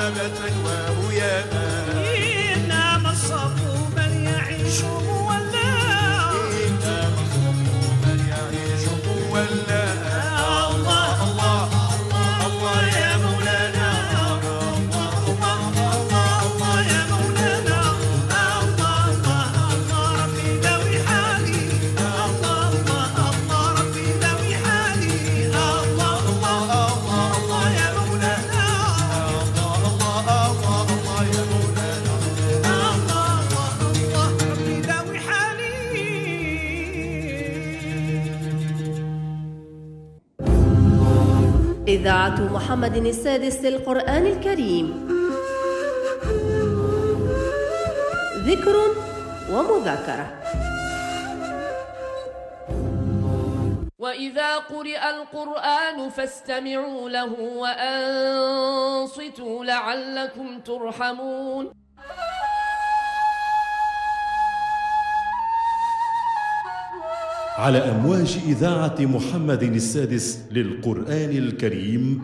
غابة وهياء. إنما الصبر من يعيش مولى، إنما الصبر من يعيش مولى. الله الله الله يا مولانا، الله الله الله يا مولانا. الله الله الله ربي داوي حالي، الله الله الله ربي داوي حالي، الله الله الله يا مولانا، الله الله الله يا مولانا. الله الله ربي داوي حالي. إذاعة محمد السادس للقرآن الكريم، ذكر ومذاكرة. وإذا قرئ القرآن فاستمعوا له وأنصتوا لعلكم ترحمون. على أمواج إذاعة محمد السادس للقرآن الكريم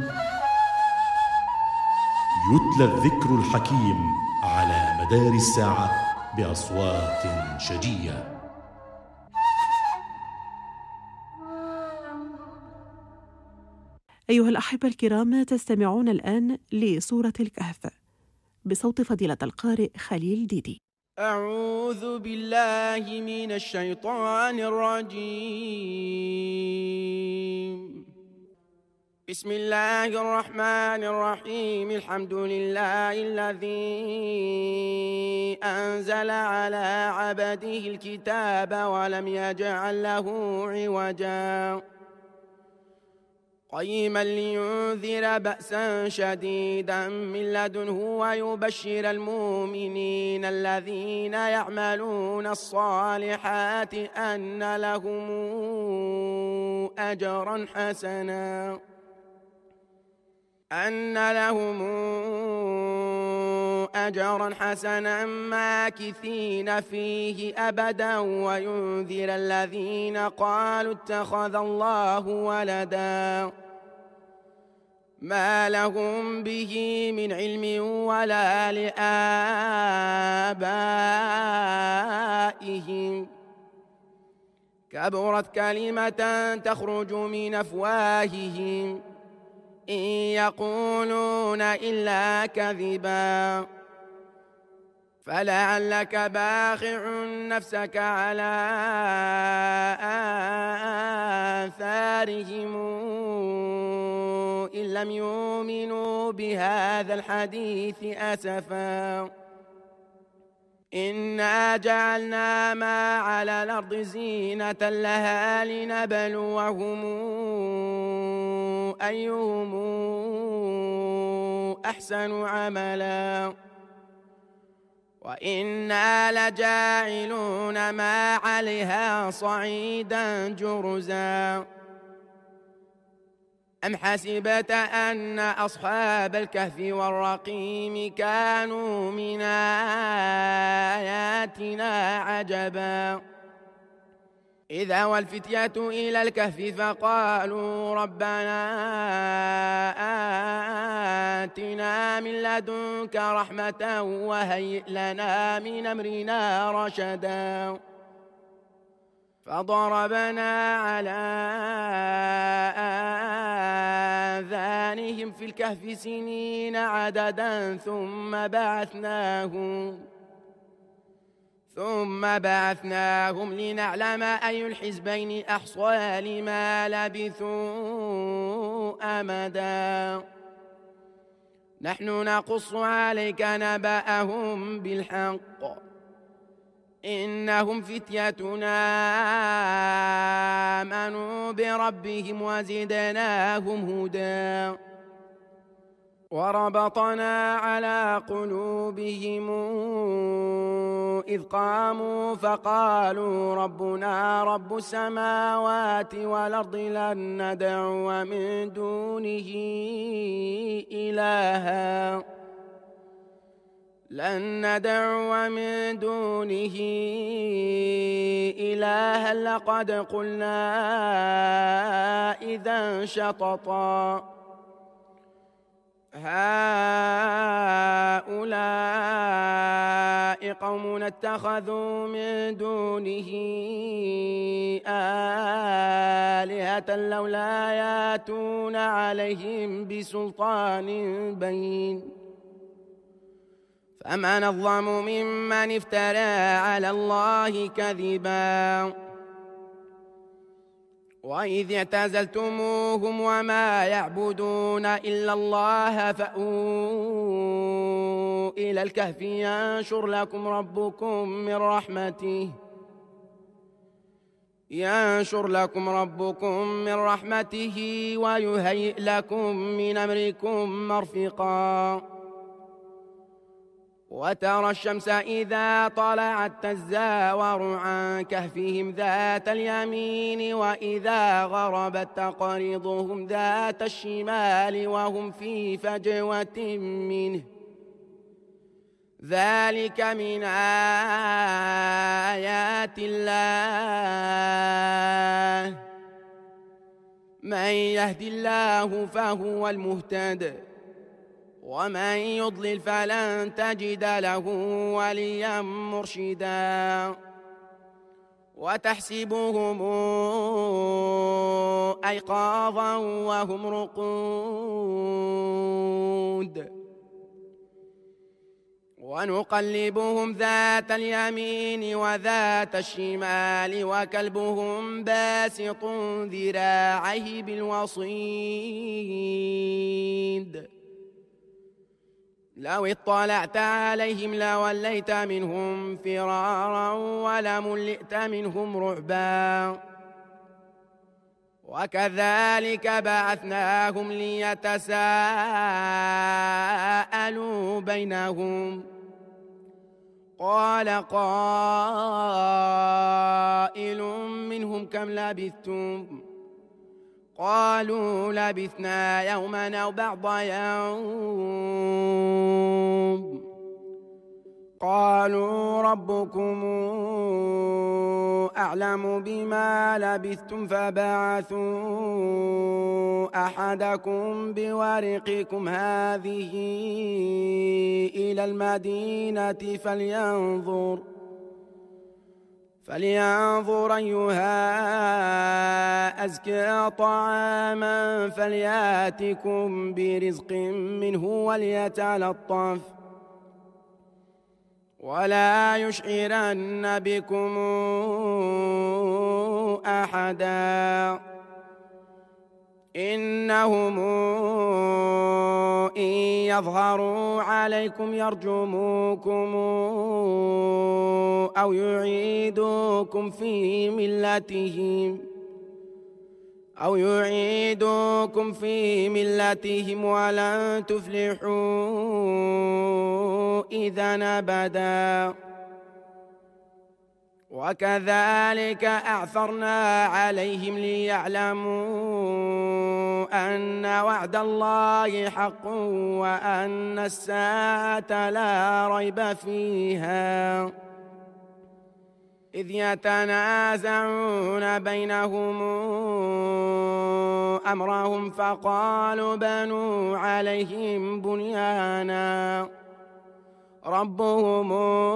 يتلى الذكر الحكيم على مدار الساعة بأصوات شجية. أيها الأحبة الكرام، تستمعون الآن لسورة الكهف بصوت فضيلة القارئ خليل ديدي. أعوذ بالله من الشيطان الرجيم. بسم الله الرحمن الرحيم. الحمد لله الذي أنزل على عبده الكتاب ولم يجعل له عوجا قيما لينذر بأسا شديدا من لدنه ويبشر المؤمنين الذين يعملون الصالحات أن لهم أجرا حسنا ماكثين فيه أبدا وينذر الذين قالوا اتخذ الله ولدا ما لهم به من علم ولا لآبائهم كبرت كلمة تخرج من أفواههم إن يقولون إلا كذبا فلعلك باخع نفسك على آثارهم إن لم يؤمنوا بهذا الحديث أسفا إنا جعلنا ما على الأرض زينة لها لنبلوهم أيهم أحسن عملا وإنا لجاعلون ما عليها صعيدا جرزا أم حسبت أن أصحاب الكهف والرقيم كانوا من آياتنا عجبا إذا والفتية إلى الكهف فقالوا ربنا آتنا من لدنك رحمة وهيئ لنا من أمرنا رشدا فضربنا على آذانهم في الكهف سنين عددا ثم بعثناهم لنعلم أي الحزبين أحصى لما لبثوا أمدا نحن نقص عليك نبأهم بالحق إنهم فتيتنا آمنوا بربهم وزدناهم هدى وربطنا على قلوبهم إذ قاموا فقالوا ربنا رب السماوات والأرض لن ندعو من دونه إلها لقد قلنا إذا شططا هؤلاء قوم اتخذوا من دونه آلهة لولا ياتون عليهم بسلطان بين فمن أظلم ممن افترى على الله كذبا وإذ اعتزلتموهم وما يعبدون إلا الله فأووا إلى الكهف ينشر لكم ربكم من رحمته ويهيئ لكم من أمركم مرفقا وترى الشمس إذا طلعت تزاور عن كهفهم ذات اليمين وإذا غربت تقرضهم ذات الشمال وهم في فجوة منه ذلك من آيات الله من يهد الله فهو المهتد ومن يضلل فلن تجد له وليا مرشدا وتحسبهم أيقاظا وهم رقود ونقلبهم ذات اليمين وذات الشمال وكلبهم باسط ذراعيه بالوصيد لو اطلعت عليهم لوليت منهم فرارا ولملئت منهم رعبا وكذلك بعثناهم ليتساءلوا بينهم قال قائل منهم كم لبثتم قالوا لبثنا يوما أو بعض يوم قالوا ربكم أعلم بما لبثتم فبعثوا أحدكم بورقكم هذه إلى المدينة فلينظر أيها أزكى طعاما فلياتكم برزق منه وليتلطف ولا يشعرن بكم أحدا إنهم إن يظهروا عليكم يرجموكم أو يعيدوكم في ملتهم ولن تفلحوا إذا أبدا وكذلك أعثرنا عليهم ليعلموا أن وعد الله حق وأن الساعة لا ريب فيها إذ يتنازعون بينهم أمرهم فقالوا بنوا عليهم بنيانا ربهم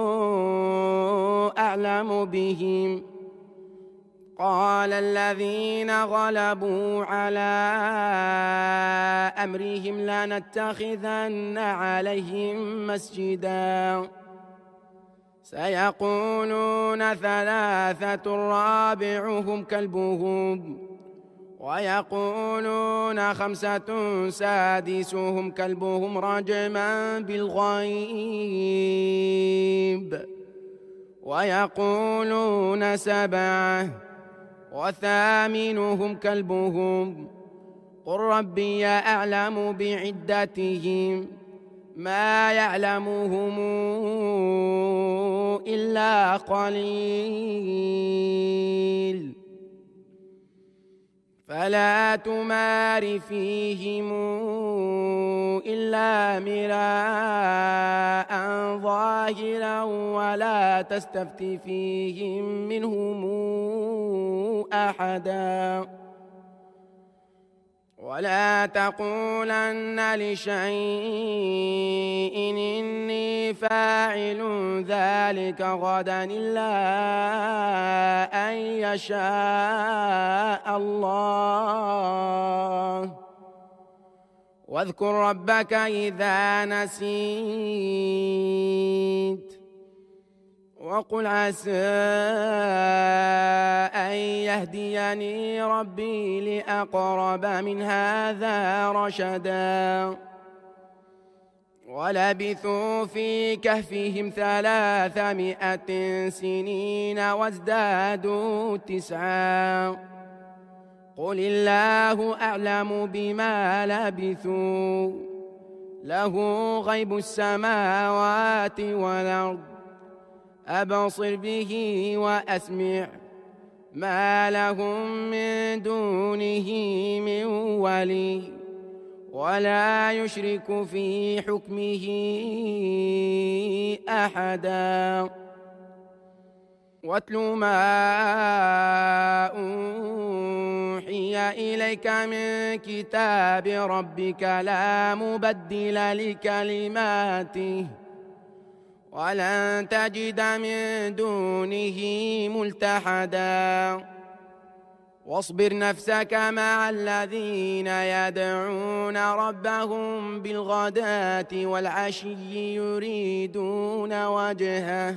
أعلم بهم قال الذين غلبوا على أمرهم لنتخذن عليهم مسجدا سيقولون ثلاثة رابعهم كلبهم ويقولون خمسة سادسهم كلبهم رجما بالغيب ويقولون سبعة وثامنهم كلبهم قل ربي أعلم بعدتهم ما يعلمهم إلا قليل فلا تمار فيهم إلا مراء ظاهرا ولا تستفت فيهم منهم أحدا ولا تقولن لشيء إني فاعل ذلك غدا إلا أن يشاء الله واذكر ربك إذا نسيت وقل عسى أن يهديني ربي لأقرب من هذا رشدا ولبثوا في كهفهم 300 سنين وازدادوا 9 قل الله أعلم بما لبثوا له غيب السماوات والأرض أبصر به وأسمع ما لهم من دونه من ولي ولا يشرك في حكمه أحدا واتل ما أوحي إليك من كتاب ربك لا مبدل لكلماته ولن تجد من دونه ملتحدا واصبر نفسك مع الذين يدعون ربهم بالغداة والعشي يريدون وجهه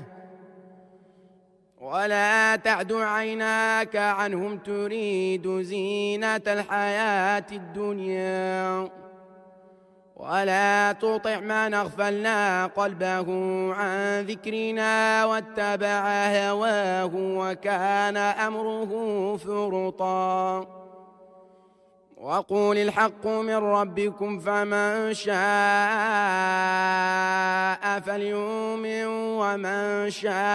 ولا تعد عيناك عنهم تريد زينة الحياة الدنيا ولا تطع من أغفلنا قلبه عن ذكرنا واتبع هواه وكان أمره فرطا وقول الحق من ربكم فمن شاء فليؤمن ومن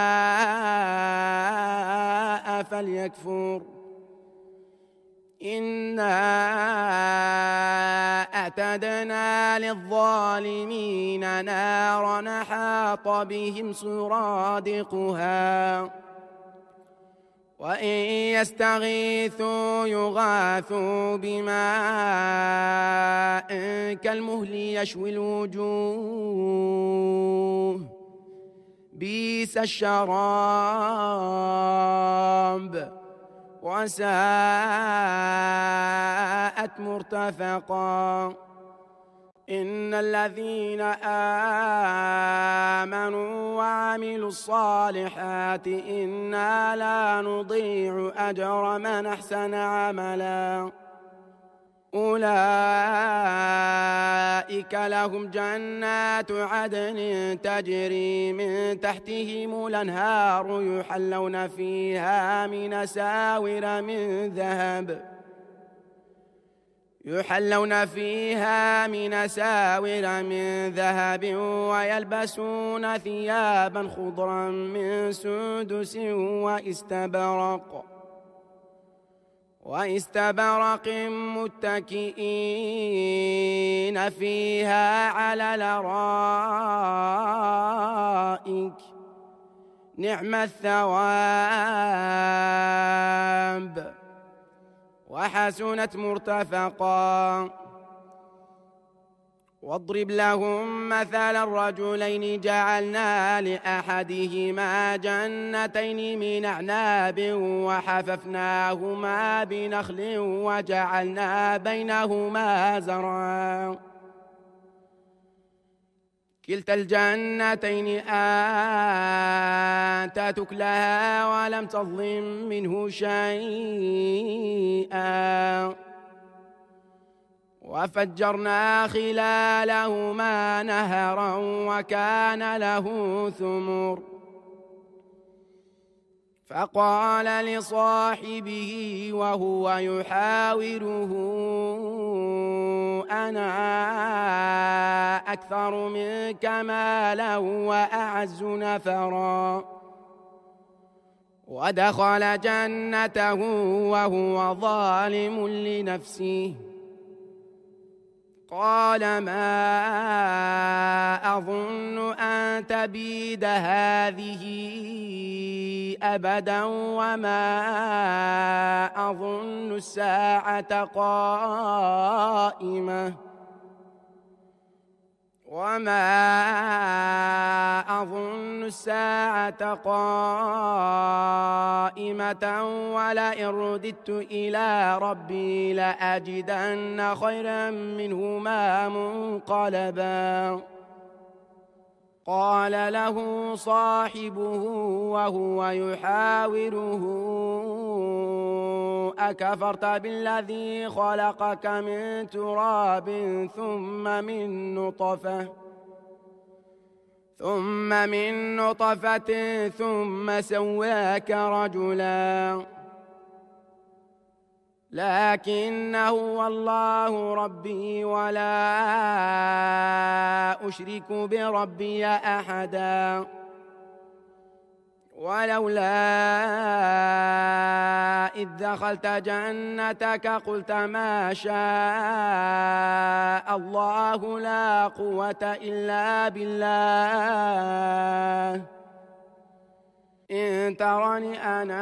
شاء فليكفر إنا أعتدنا للظالمين نارا حاط بهم سرادقها وإن يستغيثوا يغاثوا بماء كالمهل يشوي الوجوه بئس الشراب وساءت مرتفقا إن الذين آمنوا وعملوا الصالحات إنا لا نضيع أجر من أحسن عملا أولئك لهم جنات عدن تجري من تحتهم الأنهار يحلون فيها من ساور من ذهب ويلبسون ثيابا خضرا من سندس واستبرق متكئين فيها على الأرائك نعم الثواب وحسنت مرتفقا واضرب لهم مثل الرجلين جعلنا لأحدهما جنتين من أعناب وحففناهما بنخل وجعلنا بينهما زرعا كلتا الجنتين آتت أكلها ولم تظلم منه شيئا وفجرنا خلالهما نهرا وكان له ثمر فقال لصاحبه وهو يحاوره أنا أكثر منك مالا وأعز نفرا ودخل جنته وهو ظالم لنفسه قال ما أظن أن تبيد هذه أبدا وما أظن الساعة قائمة وما الساعة قائمة ولئن رددت إلى ربي لأجدن خيرا منهما منقلبا قال له صاحبه وهو يحاوره أكفرت بالذي خلقك من تراب ثم من نطفة ثم سواك رجلا لكن هو الله ربي ولا أشرك بربي أحدا ولولا إذ دخلت جنتك قلت ما شاء الله لا قوة إلا بالله إن ترني أنا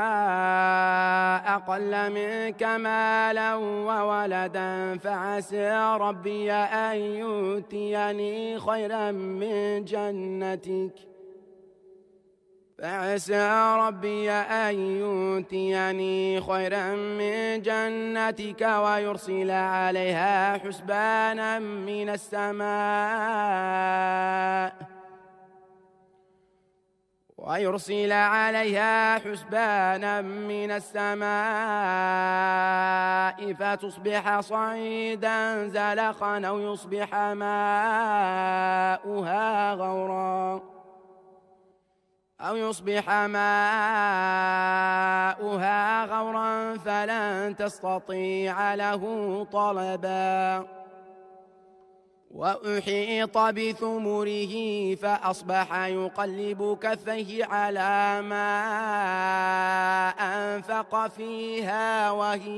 أقل منك مالا وولدا فعسى ربي أن يؤتيني خيرا من جنتك ويرسل عليها حسبانا من السماء فتصبح صعيدا زلقا أو يصبح ماؤها غورا فلن تستطيع له طلبا وأحيط بثمره فأصبح يقلب كفيه على ما أنفق فيها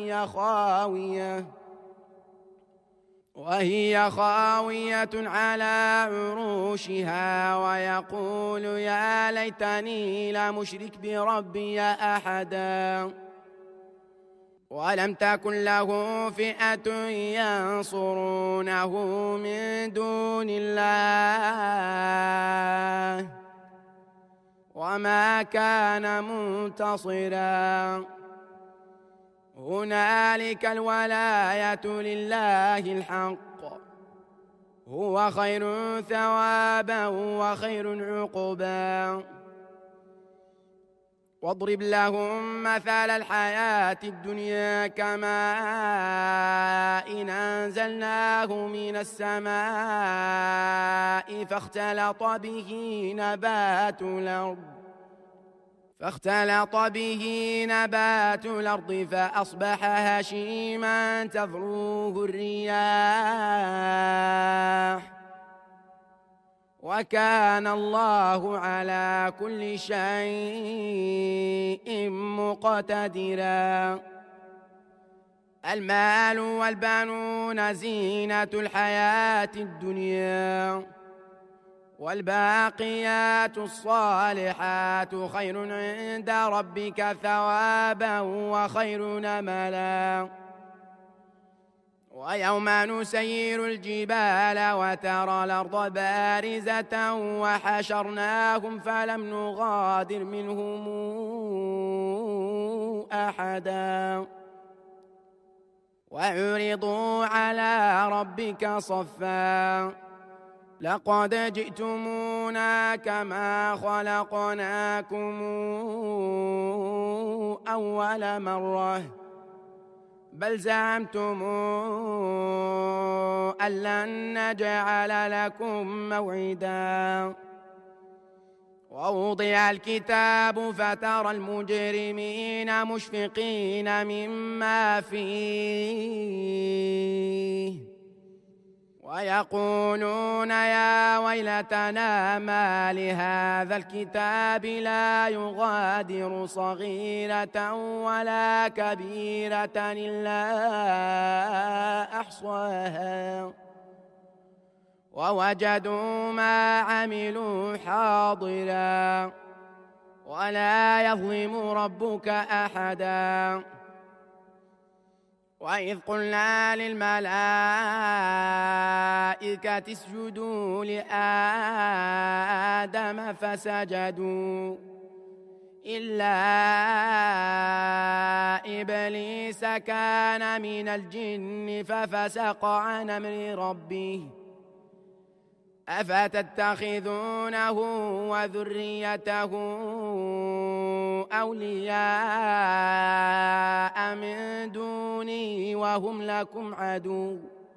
وهي خاوية على عروشها ويقول يا ليتني لم أشرك بربي أحدا ولم تكن له فئة ينصرونه من دون الله وما كان منتصرا هنالك الولاية لله الحق هو خير ثوابا وخير عقبا واضرب لهم مثل الحياة الدنيا كماء أنزلناه من السماء فاختلط به نبات الأرض فأصبح هشيما تذروه الرياح وكان الله على كل شيء مقتدرا المال والبنون زينة الحياة الدنيا والباقيات الصالحات خير عند ربك ثوابا وخير نملا ويوم نسير الجبال وترى الأرض بارزة وحشرناهم فلم نغادر منهم أحدا وعرضوا على ربك صفا لقد جئتمونا كما خلقناكم أول مرة بل زعمتم أن لن نجعل لكم موعدا ووضع الكتاب فترى المجرمين مشفقين مما فيه ويقولون يا ويلتنا ما لهذا الكتاب لا يغادر صغيرة ولا كبيرة إلا أحصاها ووجدوا ما عملوا حاضرا ولا يظلم ربك أحدا وإذ قلنا للملائكة اسجدوا لآدم فسجدوا إلا إبليس كان من الجن ففسق عن أمر ربه أفتتخذونه وذريته أولياء من دوني وهم لكم عدو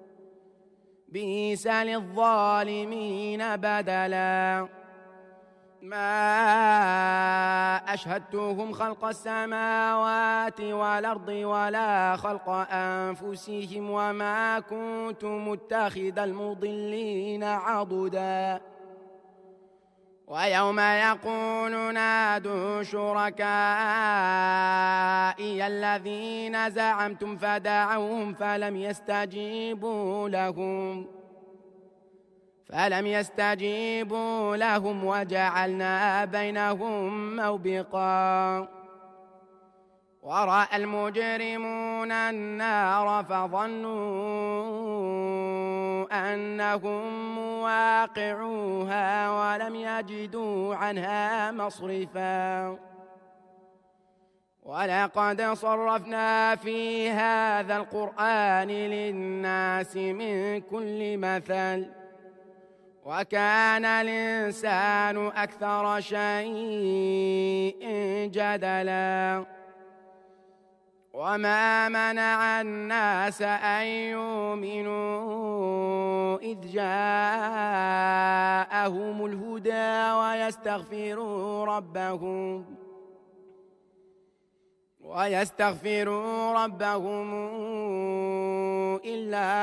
بئس للظالمين بدلا ما أشهدتهم خلق السماوات والأرض ولا خلق أنفسهم وما كنت متخذ المضلين عضدا ويوم يقول نادوا شركائي الذين زعمتم فدعوهم فلم يستجيبوا لهم وجعلنا بينهم موبقا ورأى المجرمون النار فظنوا أنهم مواقعوها ولم يجدوا عنها مصرفا ولقد صرفنا في هذا القرآن للناس من كل مثل وكان الإنسان أكثر شيء جدلا وما منع الناس أن يؤمنوا إذ جاءهم الهدى ويستغفروا ربهم إلا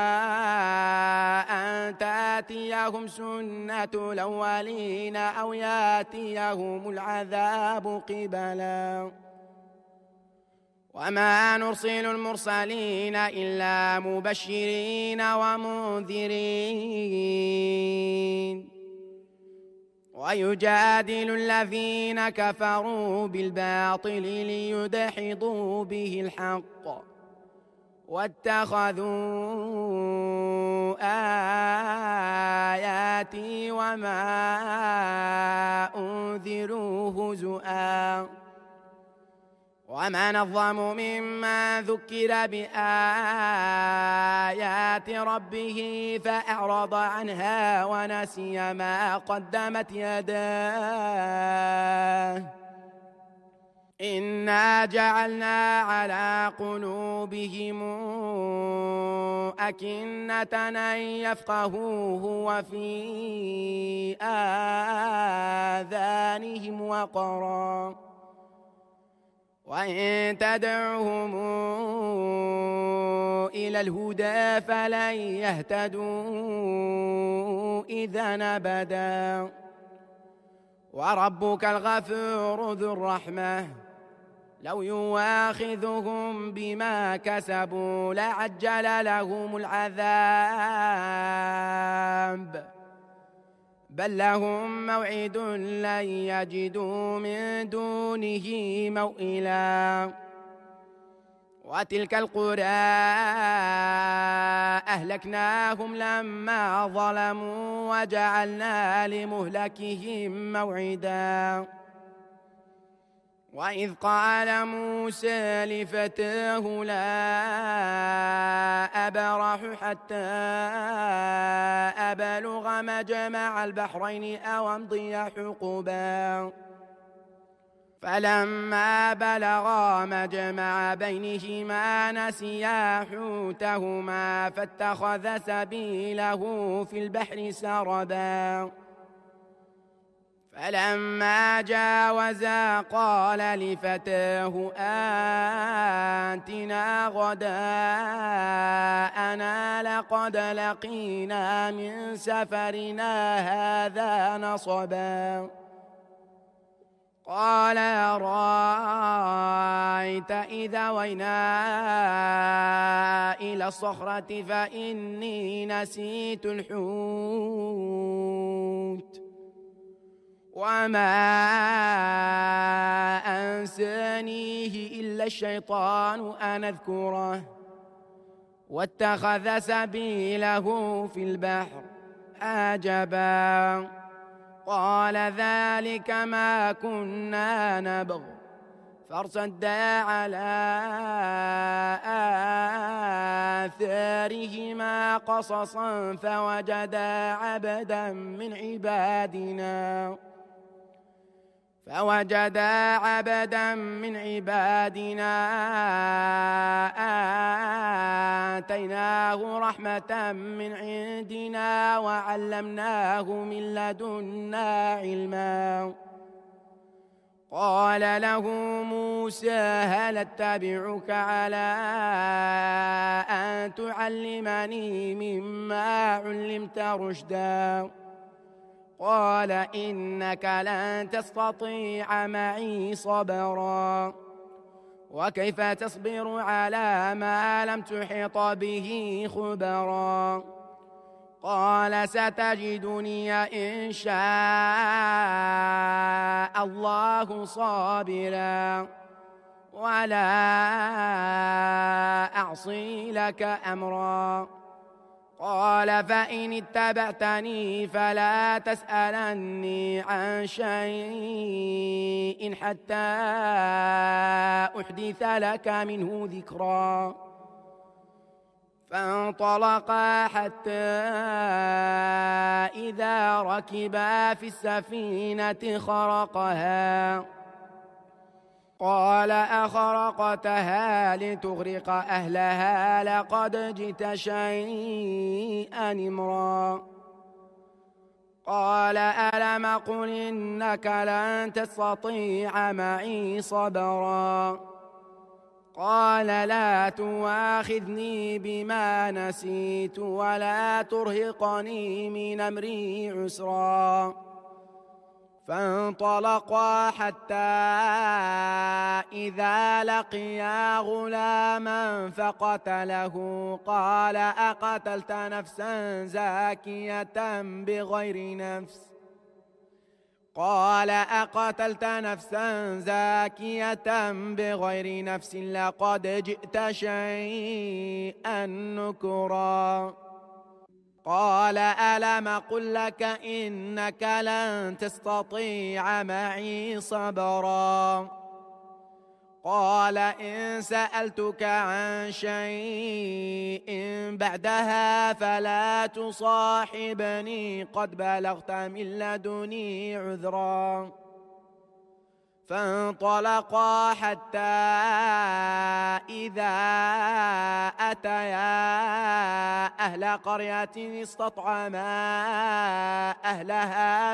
أن تأتيهم سنة الأولين أو يأتيهم العذاب قبلا وما نرسل المرسلين إلا مبشرين ومنذرين ويجادل الذين كفروا بالباطل ليدحضوا به الحق واتخذوا آياتي وما أنذروا هزؤا ومن أظلم ممن ذكر بآيات ربه فأعرض عنها ونسي ما قدمت يداه إنا جعلنا على قلوبهم أكنة أن يفقهوه وفي آذانهم وقرا وإن تدعهم إلى الهدى فلن يهتدوا إذا أبدا وربك الغفور ذو الرحمة لو يواخذهم بما كسبوا لعجل لهم العذاب بل لهم موعد لن يجدوا من دونه موئلا وتلك القرى أهلكناهم لما ظلموا وجعلنا لمهلكهم موعدا وإذ قال موسى لفتاه لا أبرح حتى أبلغ مجمع البحرين أو أمضي حقبا فلما بلغا مجمع بينهما نسيا حوتهما فاتخذ سبيله في البحر سربا فلما جاوزا قال لفتاه آتنا غداءنا لقد لقينا من سفرنا هذا نصبا قال أرأيت إذا وينا إلى الصخرة فإني نسيت الحوت وما أنسانيه إلا الشيطان أن أذكره واتخذ سبيله في البحر عجبا قال ذلك ما كنا نبغ فارتدا على آثارهما قصصا فوجدا عبدا من عبادنا آتيناه رحمة من عندنا وعلمناه من لدنا علما قال له موسى هل اتبعك على أن تعلمني مما علمت رشدا قال إنك لن تستطيع معي صبرا وكيف تصبر على ما لم تحط به خبرا قال ستجدني إن شاء الله صابرا ولا أعصي لك أمرا قال فإن اتبعتني فلا تسألني عن شيء حتى أحدث لك منه ذكرا فانطلقا حتى إذا ركبا في السفينة خرقها قال أخرقتها لتغرق أهلها لقد جئت شيئا إمرا قال ألم قل إنك لن تستطيع معي صبرا قال لا تواخذني بما نسيت ولا ترهقني من أمري عسرا فانطلقا حتى إذا لقيا غلاما فقتله قال أقتلت نفسا زاكية بغير نفس لقد جئت شيئا نكرا قال ألم قل لك إنك لن تستطيع معي صبرا قال إن سألتك عن شيء بعدها فلا تصاحبني قد بلغت من لدني عذرا فانطلقا حتى إذا أتيا أهل قرية استطعما أهلها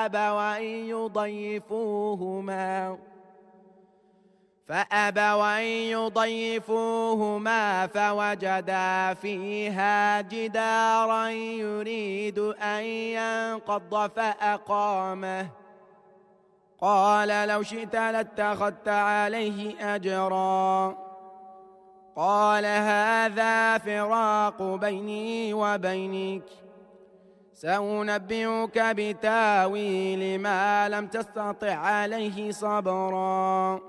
فأبوا أن يضيفوهما فوجدا فيها جدارا يريد أن ينقض فأقامه قال لو شئت لاتخذت عليه أجرا قال هذا فراق بيني وبينك سأنبئك بتاويل ما لم تستطع عليه صبرا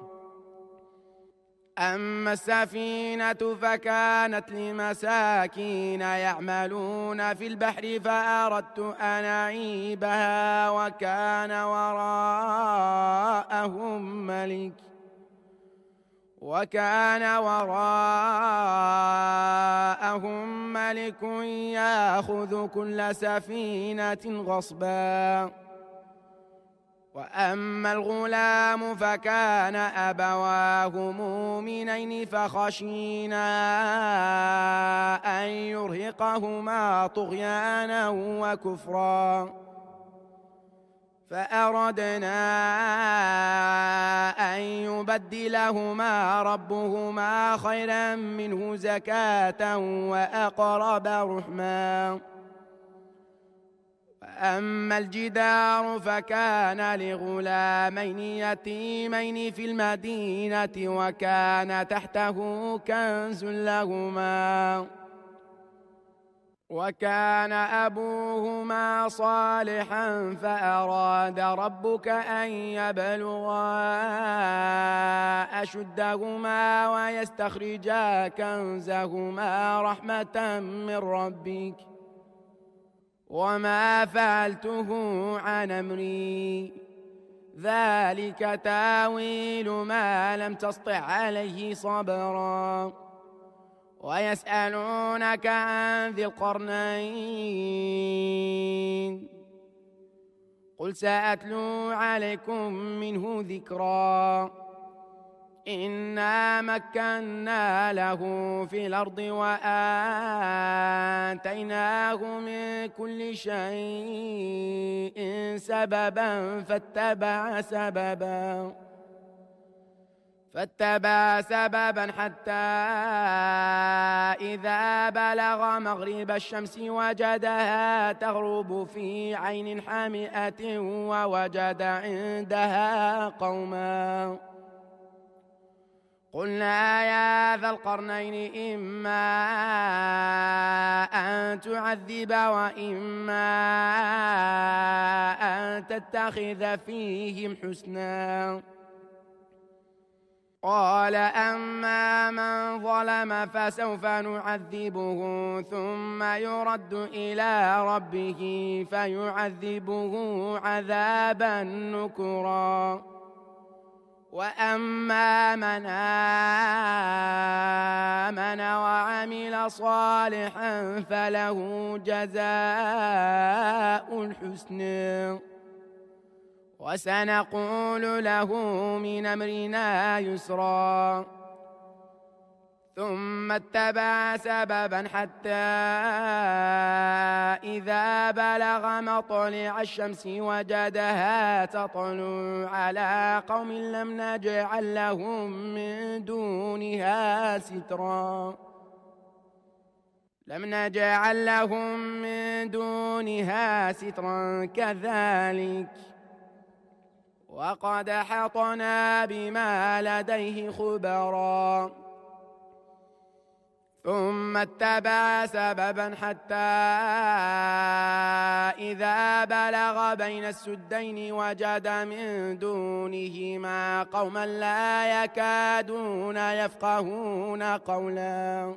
أما السفينة فكانت لمساكين يعملون في البحر فأردت أن أعيبها وكان وراءهم ملك يأخذ كل سفينة غصبا وأما الغلام فكان أبواه مؤمنين فخشينا أن يرهقهما طغيانا وكفرا فأردنا أن يبدلهما ربهما خيرا منه زكاة وأقرب رحما وأما الجدار فكان لغلامين يتيمين في المدينة وكان تحته كنز لهما وكان أبوهما صالحا فأراد ربك أن يبلغا أشدهما ويستخرجا كنزهما رحمة من ربك وما فعلته عن أمري ذلك تاويل ما لم تسطع عليه صبرا ويسألونك عن ذي القرنين قل سأتلو عليكم منه ذكرا إنا مكنا له في الأرض وآتيناه من كل شيء سببا فاتبع سببا حتى إذا بلغ مغرب الشمس وجدها تغرب في عين حامئة ووجد عندها قوما قلنا يا ذا القرنين إما أن تعذب وإما أن تتخذ فيهم حسنا قال أما من ظلم فسوف نعذبه ثم يرد إلى ربه فيعذبه عذابا نكرا وأما من آمن وعمل صالحا فله جزاء الحسن وسنقول له من أمرنا يسرا ثم اتبع سببا حتى إذا بلغ مطلع الشمس وجدها تطلع على قوم لم نجعل لهم من دونها سترا كذلك وقد حطنا بما لديه خبرا ثم اتبع سببا حتى إذا بلغ بين السدين وجد من دونهما قوما لا يكادون يفقهون قولا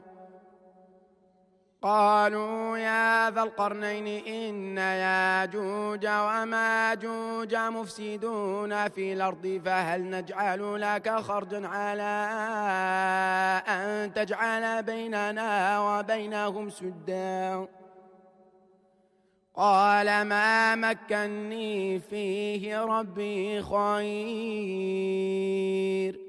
قالوا يا ذا القرنين إن ياجوج وماجوج مفسدون في الأرض فهل نجعل لك خرجا على أن تجعل بيننا وبينهم سدا قال ما مكني فيه ربي خير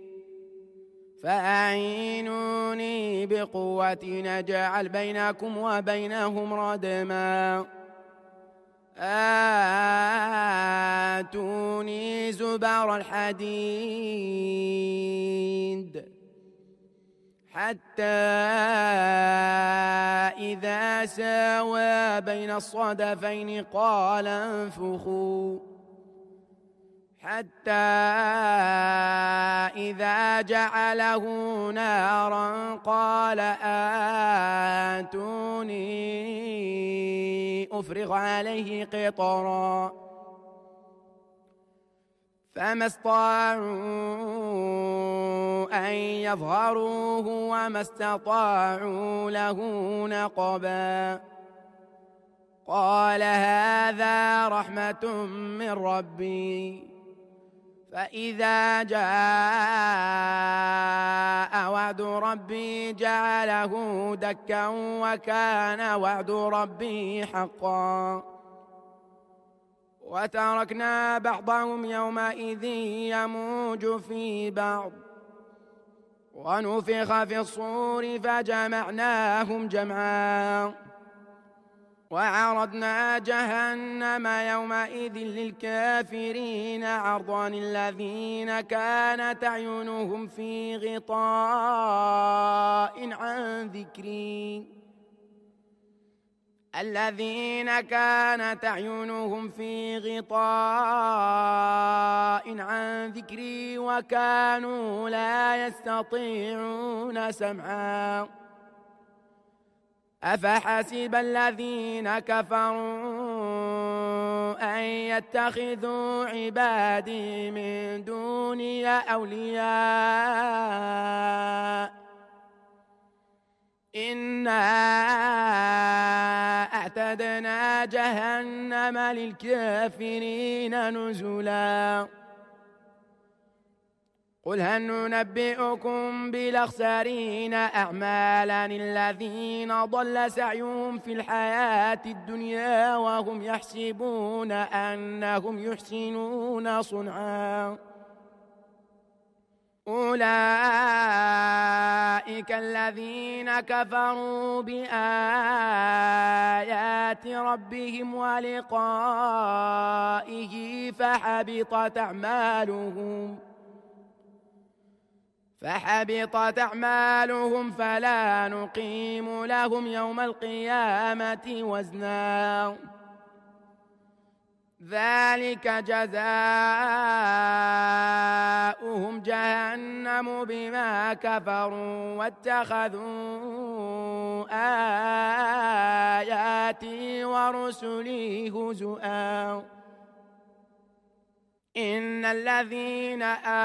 فأعينوني بقوة نجعل بينكم وبينهم ردما آتوني زبر الحديد حتى إذا ساوى بين الصدفين قال انفخوا حتى إذا جعله نارا قال آتوني أفرغ عليه قطرا فما استطاعوا أن يظهروه وما استطاعوا له نقبا قال هذا رحمة من ربي فإذا جاء وعد ربي جعله دكا وكان وعد ربي حقا وتركنا بعضهم يومئذ يموج في بعض ونفخ في الصور فجمعناهم جمعا وعرضنا جهنم يومئذ للكافرين عرضا الذين كانت أعينهم في غطاء عن ذكري وكانوا لا يستطيعون سمعا أفحسب الذين كفروا أن يتخذوا عبادي من دوني أولياء إنا أعتدنا جهنم للكافرين نزلا قل هل ننبئكم بالأخسرين أعمالا الذين ضل سعيهم في الحياة الدنيا وهم يحسبون أنهم يحسنون صنعا أولئك الذين كفروا بآيات ربهم ولقائه فحبطت أعمالهم فلا نقيم لهم يوم القيامة وزنا ذلك جزاؤهم جهنم بما كفروا واتخذوا آياتي ورسلي هزؤا إن الذين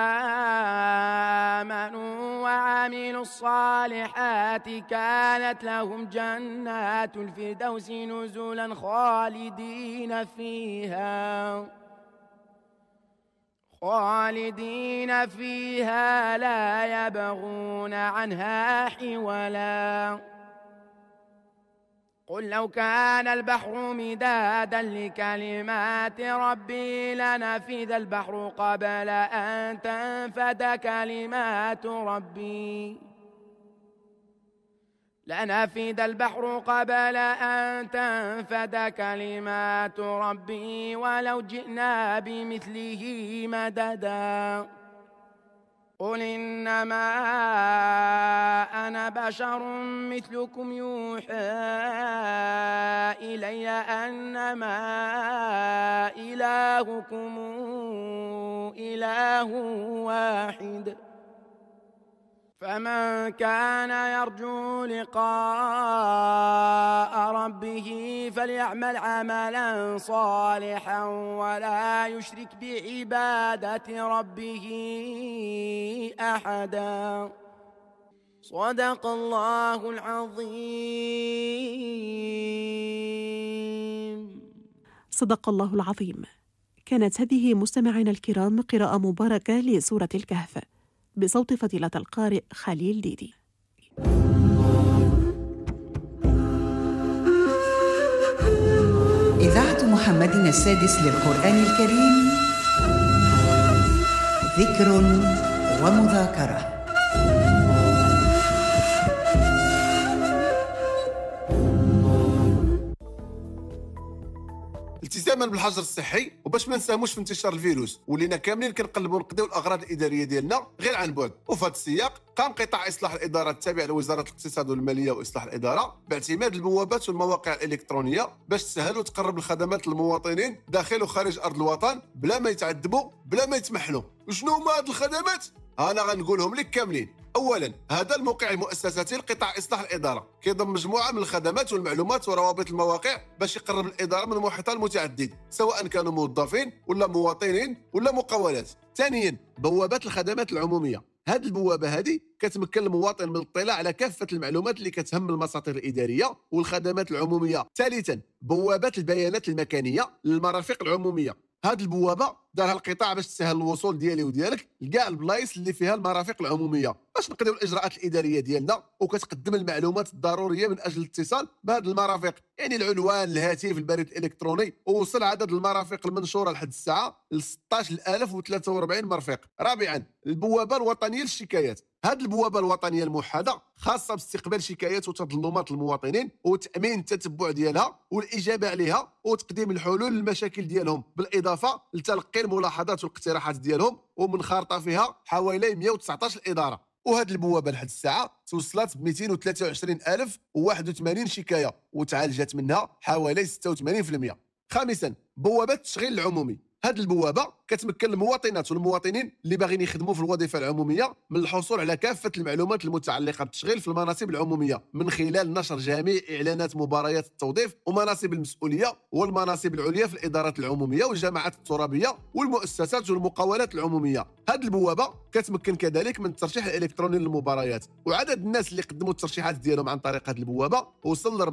آمنوا وعملوا الصالحات كانت لهم جنات الفردوس نزلا خالدين فيها لا يبغون عنها حولا قل لو كان البحر مدادا لكلمات ربي لنفذ البحر قبل أن تنفد كلمات ربي ولو جئنا بمثله مددا قل إنما أنا بشر مثلكم يوحى إلي أنما إلهكم إله واحد فمن كان يرجو لقاء ربه فليعمل عملا صالحا ولا يشرك بعبادة ربه أحدا صدق الله العظيم. صدق الله العظيم. كانت هذه مستمعينا الكرام قراءة مباركة لسورة الكهف بصوت فضيلة القارئ خليل ديدي. إذاعة محمد السادس للقرآن الكريم ذكر ومذاكرة. التزاما بالحجر الصحي وباش ما نساهموش في انتشار الفيروس ولينا كاملين كنقلبوا نقضيو الاغراض الاداريه ديالنا غير عن بعد. وفي هذا السياق قام قطاع اصلاح الاداره التابع لوزاره الاقتصاد والماليه واصلاح الاداره باعتماد البوابات والمواقع الالكترونيه باش تسهل وتقرب الخدمات للمواطنين داخل وخارج ارض الوطن بلا ما يتعذبوا بلا ما يتمحنوا. وشنو هما هاد الخدمات؟ انا غنقولهم لك كاملين. اولا، هذا الموقع المؤسساتي لقطاع اصلاح الاداره كيضم مجموعه من الخدمات والمعلومات وروابط المواقع باش يقرب الاداره من محيطها المتعدد سواء كانوا موظفين ولا مواطنين ولا مقاولات. ثانيا، بوابات الخدمات العموميه. هذه البوابه هذه كتمكن المواطن من الاطلاع على كافه المعلومات اللي كتهم المساطر الاداريه والخدمات العموميه. ثالثا، بوابات البيانات المكانيه للمرافق العموميه. هذه البوابه دارها القطاع باش تسهل الوصول ديالي وديالك لكاع البلايص اللي فيها المرافق العموميه باش نقضيو الاجراءات الاداريه ديالنا، وكتقدم المعلومات الضروريه من اجل الاتصال بهذه المرافق، يعني العنوان، الهاتف، البريد الالكتروني. ووصل عدد المرافق المنشوره لحد الساعه ل 16043 مرفق. رابعا، البوابه الوطنيه للشكايات. هذه البوابه الوطنيه الموحده خاصه باستقبال شكايات وتظلمات المواطنين وتامين التتبع ديالها والاجابه عليها وتقديم الحلول للمشاكل ديالهم، بالاضافه لتلقي الملاحظات والاقتراحات ديالهم ومن خارطه فيها حوالي 119 اداره. وهذه البوابه لحد الساعه توصلت ب 223081 شكايه وتعالجت منها حوالي 86%. خامسا، بوابات التشغيل العمومي. هذه البوابه كتمكن المواطنات والمواطنين اللي باغيين يخدموا في الوظيفه العموميه من الحصول على كافه المعلومات المتعلقه بالتشغيل في المناصب العموميه من خلال نشر جميع اعلانات مباريات التوظيف ومناصب المسؤوليه والمناصب العليا في الادارات العموميه والجماعات الترابيه والمؤسسات والمقاولات العموميه. هذه البوابه كتمكن كذلك من الترشيح الالكتروني للمباريات، وعدد الناس اللي قدموا الترشيحات ديالهم عن طريق هذه البوابه وصل ل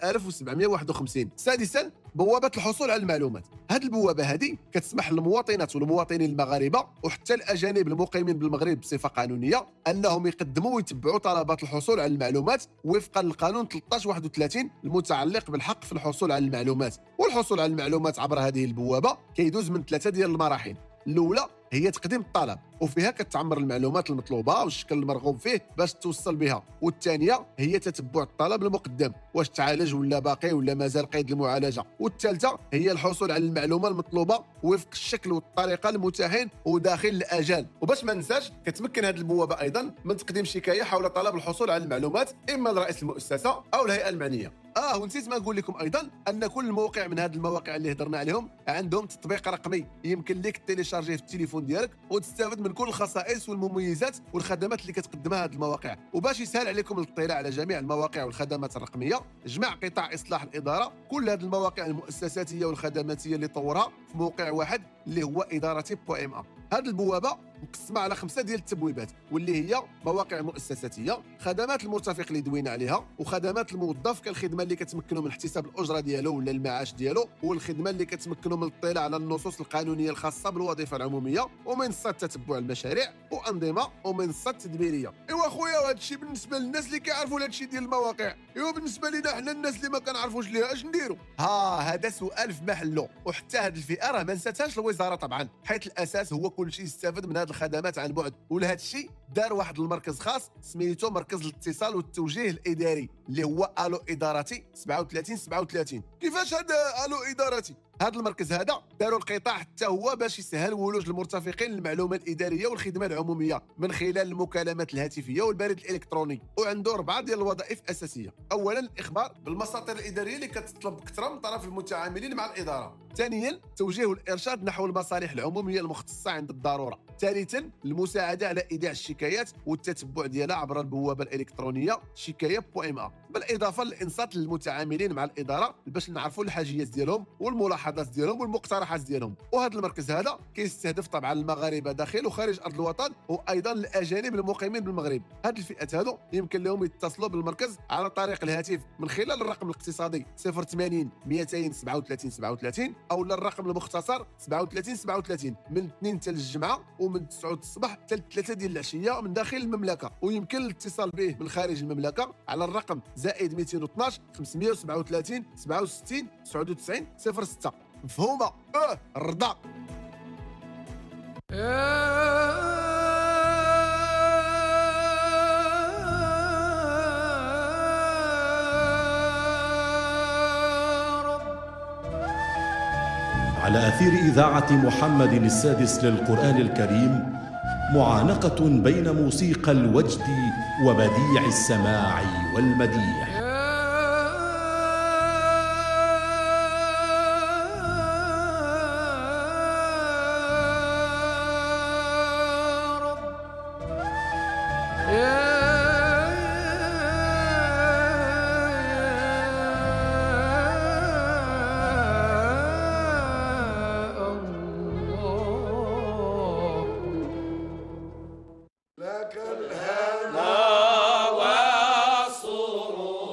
14751. سادسا، بوابه الحصول على المعلومات. هذه البوابه هذه كتسمح للمواطنات والمواطنين المغاربه وحتى الاجانب المقيمين بالمغرب بصفه قانونيه انهم يقدموا ويتبعوا طلبات الحصول على المعلومات وفقا للقانون 1331 المتعلق بالحق في الحصول على المعلومات. والحصول على المعلومات عبر هذه البوابه كيدوز من 3 ديال المراحل. الاولى هي تقديم الطلب وفيها كتعمر المعلومات المطلوبه والشكل المرغوب فيه باش توصل بها، والثانيه هي تتبع الطلب المقدم واش تعالج ولا باقي ولا مازال قيد المعالجه، والثالثه هي الحصول على المعلومه المطلوبه وفق الشكل والطريقه المتاحين وداخل الاجال. وباش ما ننساش كتمكن هذه البوابه ايضا من تقديم شكايه حول طلب الحصول على المعلومات اما لرئيس المؤسسه او الهيئه المعنيه. ونسيت ما نقول لكم ايضا ان كل موقع من هذه المواقع اللي هضرنا عليهم عندهم تطبيق رقمي يمكن لك تيليشارجيه في التليفون ديالك وتستافد من كل الخصائص والمميزات والخدمات اللي كتقدمها هذه المواقع. وباش يسهل عليكم الاطلاع على جميع المواقع والخدمات الرقميه، جمع قطاع اصلاح الاداره كل هذه المواقع المؤسساتيه والخدماتيه اللي طورها في موقع واحد اللي هو ادارتي.ma. هذه البوابه مقسمه على 5 ديال التبويبات واللي هي مواقع مؤسساتيه، خدمات المرتفق اللي دوينا عليها، وخدمات الموظف كالخدمه اللي كتمكنوا من احتساب الاجره ديالو ولا المعاش ديالو، والخدمه اللي كتمكنوا من الاطلاع على النصوص القانونيه الخاصه بالوظيفه العموميه، ومنصات تتبع المشاريع وانظمه ومنصات تدبيريه. ايوا خويا وهذا الشيء بالنسبه للناس اللي كيعرفوا هذا الشيء ديال المواقع. ايوا بالنسبه لنا حنا الناس اللي ما كنعرفوش ليها اش نديروا؟ هذا سؤال في محله، وحتى هذه الفئه راه ما نساتهاش الوزاره طبعا، حيث الاساس هو كل شيء يستافد من هذه الخدمات عن بعد. ولهذا الشيء دار واحد المركز خاص سميتو مركز الاتصال والتوجيه الاداري اللي هو الو ادارتي 3737. كيفاش هذا الو ادارتي؟ هذا المركز هذا داروا القطاع حتى هو باش يسهل ولوج المرتفقين للمعلومه الاداريه والخدمه العموميه من خلال المكالمات الهاتفيه والبريد الالكتروني، وعنده 4 ديال الوظائف اساسيه. اولا الاخبار بالمساطر الاداريه اللي كتطلب بكثره من طرف المتعاملين مع الاداره. ثانيا توجيه والارشاد نحو المصالح العموميه المختصه عند الضروره. ثالثا المساعده على ايداع الشكايات والتتبع ديالها عبر البوابه الالكترونيه شكايه.ma، بالاضافه للانصات للمتعاملين مع الاداره باش نعرفوا الحاجيات ديالهم والملاحظات ديالهم والمقترحات ديالهم. وهذا المركز هذا كيستهدف طبعا المغاربه داخل وخارج ارض الوطن وايضا الاجانب المقيمين بالمغرب. هذه الفئات هذو يمكن لهم يتصلوا بالمركز على طريق الهاتف من خلال الرقم الاقتصادي 080 237 37 او الرقم المختصر 37 37 من 2 حتى الجمعه ومن 9 الصباح حتى 3 ديال العشيه من داخل المملكه. ويمكن الاتصال به من خارج المملكه على الرقم +212 537 67 99 06. مفهومه؟ الرضا. على أثير إذاعة محمد السادس للقرآن الكريم، معانقة بين موسيقى الوجد وبديع السماع والمديح. لك الهنا والسرور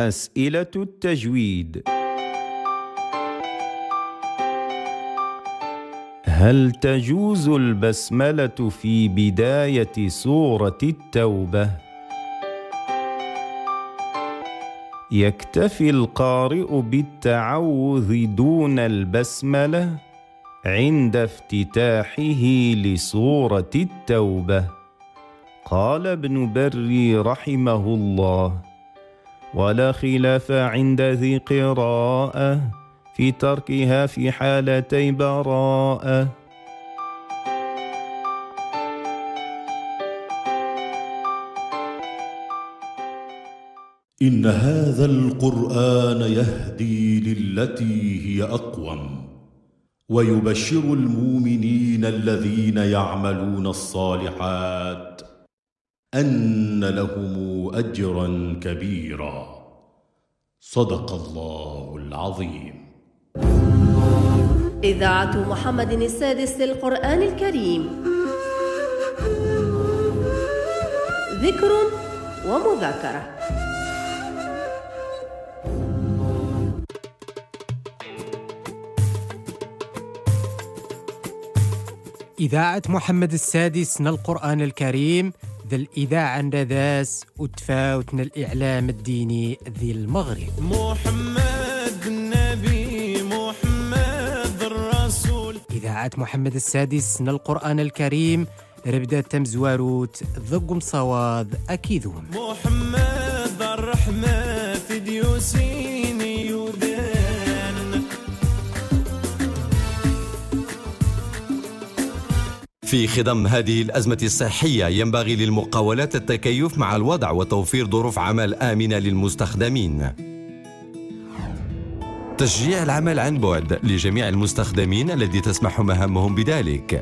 أسئلة التجويد. هل تجوز البسملة في بداية سورة التوبة؟ يكتفي القارئ بالتعوذ دون البسملة عند افتتاحه لسورة التوبة. قال ابن بري رحمه الله: ولا خلاف عند ذي قراءة في تركها في حالتي براءة. إن هذا القرآن يهدي للتي هي أقوم ويبشر المؤمنين الذين يعملون الصالحات أن لهم أجرا كبيرا. صدق الله العظيم. إذاعة محمد السادس للقرآن الكريم، ذكر ومذاكرة. إذاعة محمد السادس ن القرآن الكريم ذا الإذاعة نداس وتفاوتنا الإعلام الديني ذي المغرب. محمد النبي محمد الرسول. إذاعة محمد السادس ن القرآن الكريم ربدا تمزواروت ذقم صواد أكيدون. محمد الرحمة في ديوسين يودان. في خضم هذه الأزمة الصحية ينبغي للمقاولات التكيف مع الوضع وتوفير ظروف عمل آمنة للمستخدمين. تشجيع العمل عن بعد لجميع المستخدمين الذي تسمح مهامهم بذلك.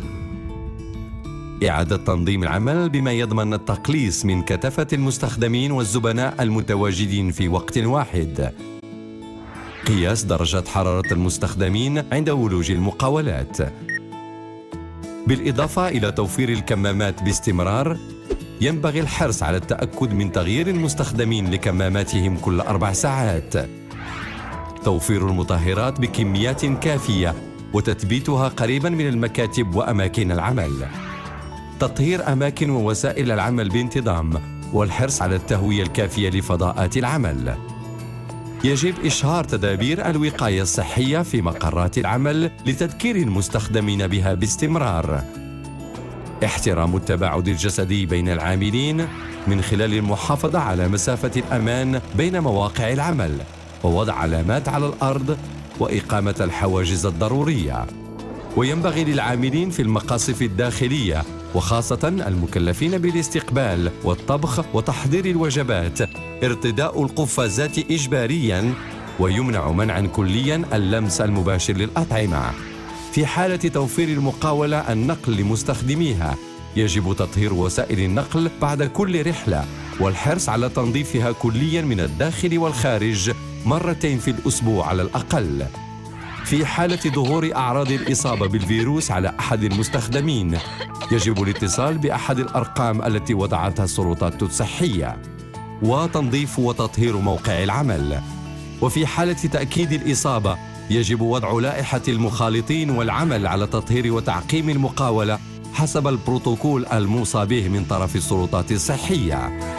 إعادة تنظيم العمل بما يضمن التقليص من كثافة المستخدمين والزبناء المتواجدين في وقت واحد. قياس درجة حرارة المستخدمين عند ولوج المقاولات. بالإضافة إلى توفير الكمامات باستمرار، ينبغي الحرص على التأكد من تغيير المستخدمين لكماماتهم كل 4 ساعات. توفير المطهرات بكميات كافية وتثبيتها قريبا من المكاتب وأماكن العمل. تطهير أماكن ووسائل العمل بانتظام والحرص على التهوية الكافية لفضاءات العمل. يجب إشهار تدابير الوقاية الصحية في مقرات العمل لتذكير المستخدمين بها باستمرار. احترام التباعد الجسدي بين العاملين من خلال المحافظة على مسافة الأمان بين مواقع العمل ووضع علامات على الأرض وإقامة الحواجز الضرورية. وينبغي للعاملين في المقاصف الداخلية وخاصة المكلفين بالاستقبال والطبخ وتحضير الوجبات ارتداء القفازات إجبارياً، ويمنع منعاً كلياً اللمس المباشر للأطعمة. في حالة توفير المقاولة النقل لمستخدميها يجب تطهير وسائل النقل بعد كل رحلة والحرص على تنظيفها كلياً من الداخل والخارج 2 في الأسبوع على الأقل. في حالة ظهور أعراض الإصابة بالفيروس على أحد المستخدمين يجب الاتصال بأحد الأرقام التي وضعتها السلطات الصحية. وتنظيف وتطهير موقع العمل. وفي حالة تأكيد الإصابة يجب وضع لائحة المخالطين والعمل على تطهير وتعقيم المقاولة حسب البروتوكول الموصى به من طرف السلطات الصحية.